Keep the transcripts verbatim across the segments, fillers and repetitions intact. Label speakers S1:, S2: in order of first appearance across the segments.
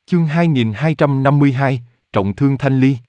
S1: Chương hai nghìn hai trăm năm mươi hai, trọng thương Thanh Ly.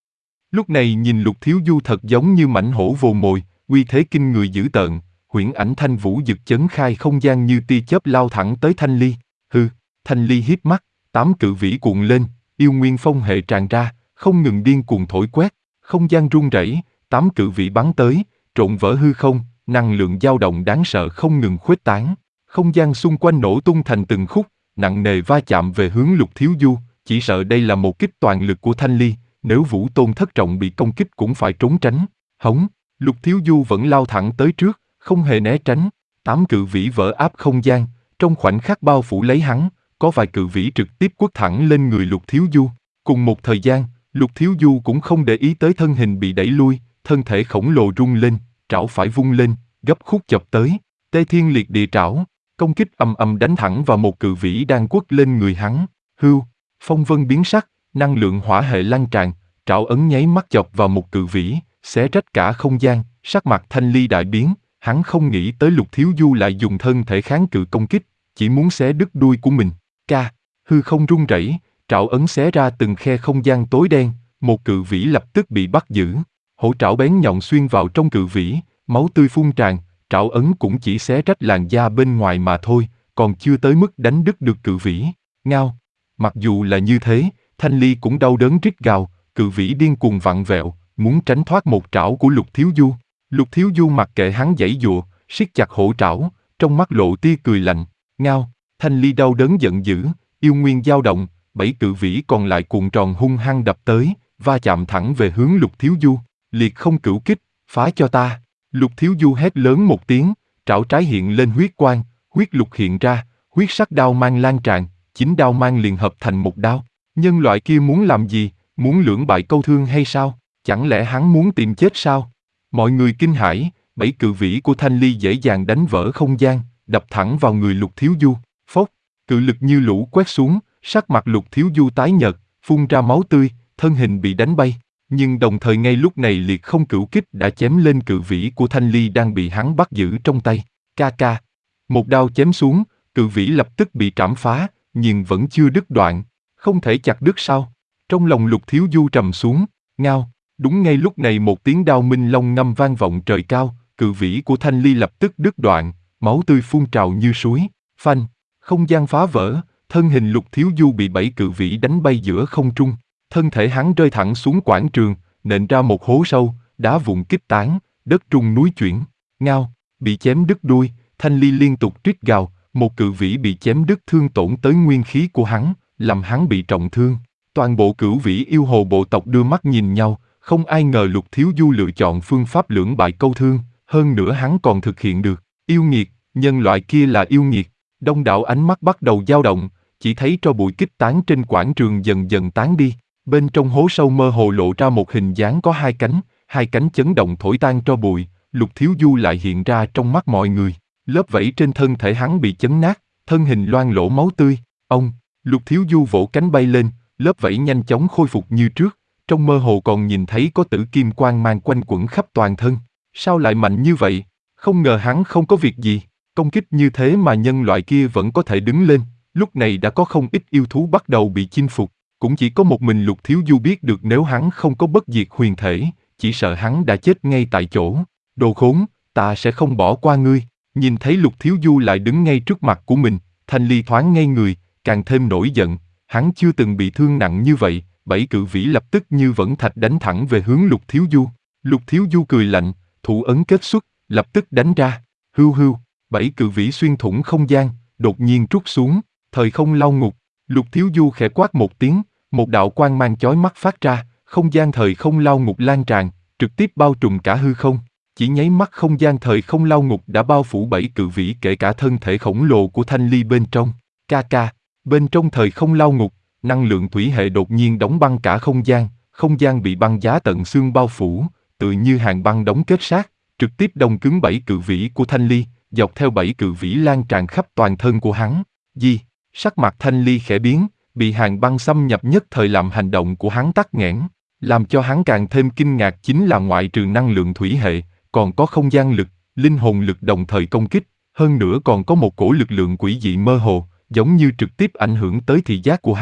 S1: Lúc này nhìn Lục Thiếu Du thật giống như mãnh hổ vồ mồi, uy thế kinh người dữ tợn, huyễn ảnh thanh vũ dực chấn khai không gian như tia chớp lao thẳng tới Thanh Ly. Hừ, Thanh Ly híp mắt, tám cự vĩ cuộn lên, yêu nguyên phong hệ tràn ra, không ngừng điên cuồng thổi quét, không gian rung rẩy, tám cự vĩ bắn tới, trộn vỡ hư không, năng lượng dao động đáng sợ không ngừng khuếch tán, không gian xung quanh nổ tung thành từng khúc, nặng nề va chạm về hướng Lục Thiếu Du, chỉ sợ đây là một kích toàn lực của Thanh Ly, nếu Vũ Tôn thất trọng bị công kích cũng phải trốn tránh. Hống, Lục Thiếu Du vẫn lao thẳng tới trước, không hề né tránh, tám cự vĩ vỡ áp không gian, trong khoảnh khắc bao phủ lấy hắn, có vài cự vĩ trực tiếp quất thẳng lên người Lục Thiếu Du. Cùng một thời gian, Lục Thiếu Du cũng không để ý tới thân hình bị đẩy lui, thân thể khổng lồ rung lên, trảo phải vung lên, gấp khúc chộp tới, Tê Thiên Liệt Địa Trảo, công kích ầm ầm đánh thẳng vào một cự vĩ đang quất lên người hắn. Hưu, phong vân biến sắc, năng lượng hỏa hệ lan tràn, trảo ấn nháy mắt chọc vào một cự vĩ, xé rách cả không gian, sắc mặt Thanh Ly đại biến, hắn không nghĩ tới Lục Thiếu Du lại dùng thân thể kháng cự công kích, chỉ muốn xé đứt đuôi của mình. Ca, hư không rung rẩy, trảo ấn xé ra từng khe không gian tối đen, một cự vĩ lập tức bị bắt giữ. Hổ trảo bén nhọn xuyên vào trong cự vĩ, máu tươi phun tràn, trảo ấn cũng chỉ xé rách làn da bên ngoài mà thôi, còn chưa tới mức đánh đứt được cự vĩ. Ngao, mặc dù là như thế, Thanh Ly cũng đau đớn rít gào, cự vĩ điên cuồng vặn vẹo, muốn tránh thoát một trảo của Lục Thiếu Du. Lục Thiếu Du mặc kệ hắn giãy giụa, siết chặt hổ trảo, trong mắt lộ tia cười lạnh. Ngao, Thanh Ly đau đớn giận dữ, yêu nguyên dao động, bảy cự vĩ còn lại cuộn tròn hung hăng đập tới, va chạm thẳng về hướng Lục Thiếu Du. Liệt không cửu kích, phá cho ta. Lục Thiếu Du hét lớn một tiếng, trảo trái hiện lên huyết quang, huyết lục hiện ra, huyết sắc đao mang lan tràn, chín đao mang liền hợp thành một đao. Nhân loại kia muốn làm gì, muốn lưỡng bại câu thương hay sao? Chẳng lẽ hắn muốn tìm chết sao? Mọi người kinh hãi, bảy cự vĩ của Thanh Ly dễ dàng đánh vỡ không gian, đập thẳng vào người Lục Thiếu Du. Phốc, cự lực như lũ quét xuống, sắc mặt Lục Thiếu Du tái nhợt, phun ra máu tươi, thân hình bị đánh bay. Nhưng đồng thời ngay lúc này liệt không cửu kích đã chém lên cự vĩ của Thanh Ly đang bị hắn bắt giữ trong tay. Ca ca. Một đao chém xuống, cự vĩ lập tức bị trảm phá, nhưng vẫn chưa đứt đoạn. Không thể chặt đứt sao? Trong lòng Lục Thiếu Du trầm xuống, ngao. Đúng ngay lúc này một tiếng đao minh long ngâm vang vọng trời cao, cự vĩ của Thanh Ly lập tức đứt đoạn, máu tươi phun trào như suối. Phanh, không gian phá vỡ, thân hình Lục Thiếu Du bị bảy cự vĩ đánh bay giữa không trung. Thân thể hắn rơi thẳng xuống quảng trường, nện ra một hố sâu, đá vụn kích tán, đất rung núi chuyển. Ngao, bị chém đứt đuôi, Thanh Ly liên tục rít gào, một cự vĩ bị chém đứt thương tổn tới nguyên khí của hắn, làm hắn bị trọng thương. Toàn bộ cửu vĩ yêu hồ bộ tộc đưa mắt nhìn nhau, không ai ngờ Lục Thiếu Du lựa chọn phương pháp lưỡng bại câu thương, hơn nữa hắn còn thực hiện được. Yêu nghiệt, nhân loại kia là yêu nghiệt. Đông đảo ánh mắt bắt đầu dao động, chỉ thấy tro bụi kích tán trên quảng trường dần dần tán đi. Bên trong hố sâu mơ hồ lộ ra một hình dáng có hai cánh, hai cánh chấn động thổi tan tro bụi, Lục Thiếu Du lại hiện ra trong mắt mọi người. Lớp vảy trên thân thể hắn bị chấn nát, thân hình loang lỗ máu tươi. Ông, Lục Thiếu Du vỗ cánh bay lên, lớp vảy nhanh chóng khôi phục như trước, trong mơ hồ còn nhìn thấy có tử kim quang mang quanh quẩn khắp toàn thân. Sao lại mạnh như vậy? Không ngờ hắn không có việc gì, công kích như thế mà nhân loại kia vẫn có thể đứng lên. Lúc này đã có không ít yêu thú bắt đầu bị chinh phục. Cũng chỉ có một mình Lục Thiếu Du biết được nếu hắn không có bất diệt huyền thể, chỉ sợ hắn đã chết ngay tại chỗ. Đồ khốn, ta sẽ không bỏ qua ngươi. Nhìn thấy Lục Thiếu Du lại đứng ngay trước mặt của mình, Thanh Ly thoáng ngây người, càng thêm nổi giận. Hắn chưa từng bị thương nặng như vậy, bảy cự vĩ lập tức như vẫn thạch đánh thẳng về hướng Lục Thiếu Du. Lục Thiếu Du cười lạnh, thủ ấn kết xuất, lập tức đánh ra. Hưu hưu, bảy cự vĩ xuyên thủng không gian, đột nhiên trút xuống, thời không lao ngục. Lục Thiếu Du khẽ quát một tiếng, một đạo quang mang chói mắt phát ra, không gian thời không lao ngục lan tràn, trực tiếp bao trùm cả hư không. Chỉ nháy mắt không gian thời không lao ngục đã bao phủ bảy cự vĩ kể cả thân thể khổng lồ của Thanh Ly bên trong. Ca ca, bên trong thời không lao ngục, năng lượng thủy hệ đột nhiên đóng băng cả không gian, không gian bị băng giá tận xương bao phủ, tự như hàng băng đóng kết sát, trực tiếp đông cứng bảy cự vĩ của Thanh Ly, dọc theo bảy cự vĩ lan tràn khắp toàn thân của hắn. Gì? Sắc mặt Thanh Ly khẽ biến, bị hàng băng xâm nhập nhất thời làm hành động của hắn tắc nghẽn. Làm cho hắn càng thêm kinh ngạc chính là ngoại trừ năng lượng thủy hệ, còn có không gian lực, linh hồn lực đồng thời công kích, hơn nữa còn có một cổ lực lượng quỷ dị mơ hồ, giống như trực tiếp ảnh hưởng tới thị giác của hắn,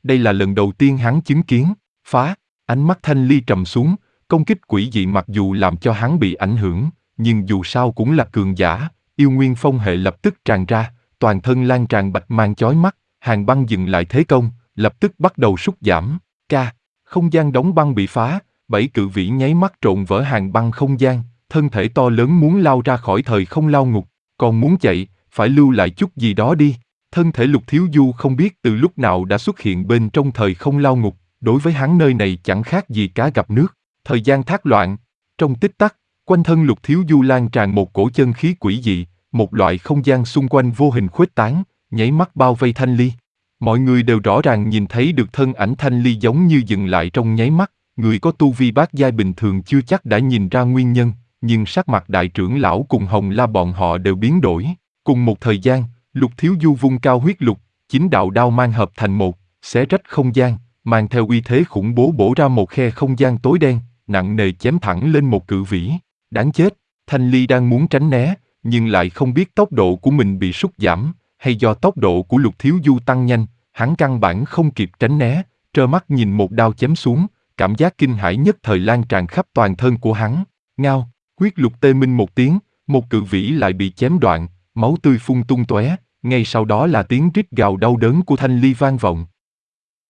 S1: đây là lần đầu tiên hắn chứng kiến. Phá, ánh mắt Thanh Ly trầm xuống, công kích quỷ dị mặc dù làm cho hắn bị ảnh hưởng, nhưng dù sao cũng là cường giả, yêu nguyên phong hệ lập tức tràn ra, toàn thân lan tràn bạch mang chói mắt, Hàn Băng dừng lại thế công, lập tức bắt đầu sút giảm. Ca, không gian đóng băng bị phá, bảy cự vĩ nháy mắt trộn vỡ Hàn Băng không gian, thân thể to lớn muốn lao ra khỏi thời không lao ngục, còn muốn chạy, phải lưu lại chút gì đó đi. Thân thể Lục Thiếu Du không biết từ lúc nào đã xuất hiện bên trong thời không lao ngục, đối với hắn nơi này chẳng khác gì cá gặp nước. Thời gian thác loạn, trong tích tắc, quanh thân Lục Thiếu Du lan tràn một cổ chân khí quỷ dị, một loại không gian xung quanh vô hình khuếch tán, nháy mắt bao vây Thanh Ly. Mọi người đều rõ ràng nhìn thấy được thân ảnh Thanh Ly giống như dừng lại trong nháy mắt, người có tu vi bát giai bình thường chưa chắc đã nhìn ra nguyên nhân, nhưng sắc mặt đại trưởng lão cùng Hồng La bọn họ đều biến đổi. Cùng một thời gian, Lục Thiếu Du vung cao huyết lục, chính đạo đao mang hợp thành một, xé rách không gian, mang theo uy thế khủng bố bổ ra một khe không gian tối đen, nặng nề chém thẳng lên một cự vĩ. Đáng chết, Thanh Ly đang muốn tránh né, nhưng lại không biết tốc độ của mình bị sút giảm, hay do tốc độ của Lục Thiếu Du tăng nhanh, hắn căn bản không kịp tránh né, trơ mắt nhìn một đao chém xuống, cảm giác kinh hãi nhất thời lan tràn khắp toàn thân của hắn. Ngao, huyết lục tê minh một tiếng, một cự vĩ lại bị chém đoạn, máu tươi phun tung tóe, ngay sau đó là tiếng rít gào đau đớn của Thanh Ly vang vọng.